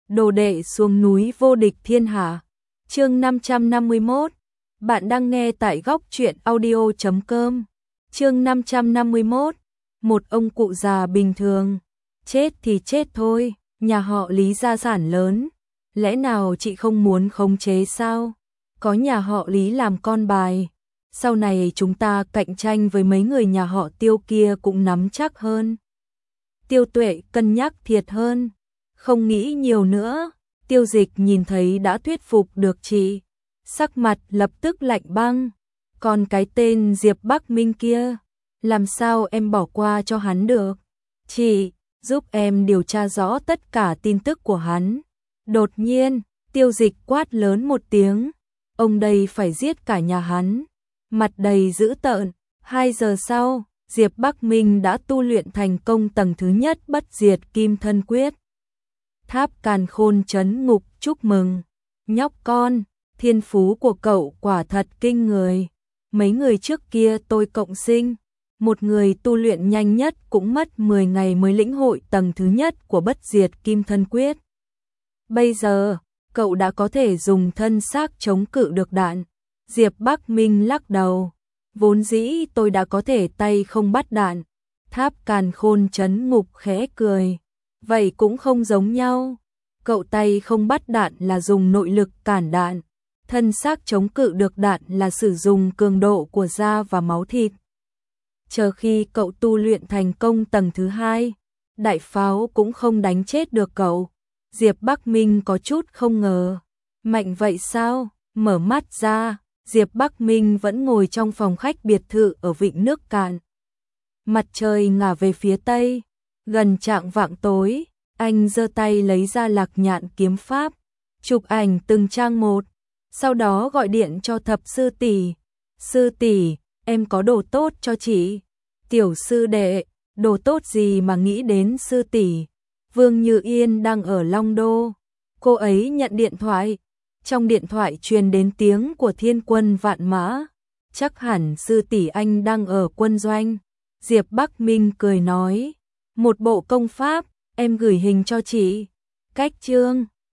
đồ đệ xuống núi vô địch thiên hạ. Chương 551. Bạn đang nghe tại góc truyện audio.com. Chương 551. Một ông cụ già bình thường, chết thì chết thôi, nhà họ Lý gia sản lớn, lẽ nào chị không muốn khống chế sao? Có nhà họ Lý làm con bài, sau này chúng ta cạnh tranh với mấy người nhà họ Tiêu kia cũng nắm chắc hơn. Tiêu Tuệ cân nhắc thiệt hơn, không nghĩ nhiều nữa. Tiêu Dịch nhìn thấy đã thuyết phục được chị, sắc mặt lập tức lạnh băng. Còn cái tên Diệp Bắc Minh kia, làm sao em bỏ qua cho hắn được? Chị, giúp em điều tra rõ tất cả tin tức của hắn. Đột nhiên, Tiêu Dịch quát lớn một tiếng, ông đây phải giết cả nhà hắn. Mặt đầy dữ tợn. 2 giờ sau, Diệp Bắc Minh đã tu luyện thành công tầng thứ nhất bất diệt kim thân quyết. Tháp Càn Khôn trấn ngục chúc mừng. Nhóc con, thiên phú của cậu quả thật kinh người. Mấy người trước kia tôi cộng sinh, một người tu luyện nhanh nhất cũng mất 10 ngày mới lĩnh hội tầng thứ nhất của bất diệt kim thân quyết. Bây giờ, cậu đã có thể dùng thân xác chống cự được đạn. Diệp Bắc Minh lắc đầu, vốn dĩ tôi đã có thể tay không bắt đạn. Tháp Càn Khôn trấn ngục khẽ cười, vậy cũng không giống nhau. Cậu tay không bắt đạn là dùng nội lực cản đạn, thân xác chống cự được đạn là sử dụng cường độ của da và máu thịt. Chờ khi cậu tu luyện thành công tầng thứ 2, đại pháo cũng không đánh chết được cậu. Diệp Bắc Minh có chút không ngờ. Mạnh vậy sao? Mở mắt ra, Diệp Bắc Minh vẫn ngồi trong phòng khách biệt thự ở vịnh nước Cạn. Mặt trời ngả về phía tây, gần chạng vạng tối, anh giơ tay lấy ra Lạc Nhạn kiếm pháp, chụp ảnh từng trang một, sau đó gọi điện cho Thập sư tỷ. Sư tỷ, em có đồ tốt cho chị. Tiểu sư đệ, đồ tốt gì mà nghĩ đến sư tỷ? Vương Như Yên đang ở Long Đô. Cô ấy nhận điện thoại. Trong điện thoại truyền đến tiếng của thiên quân vạn mã. Chắc hẳn sư tỷ anh đang ở quân doanh. Diệp Bắc Minh cười nói, một bộ công pháp, em gửi hình cho chị. Cách chương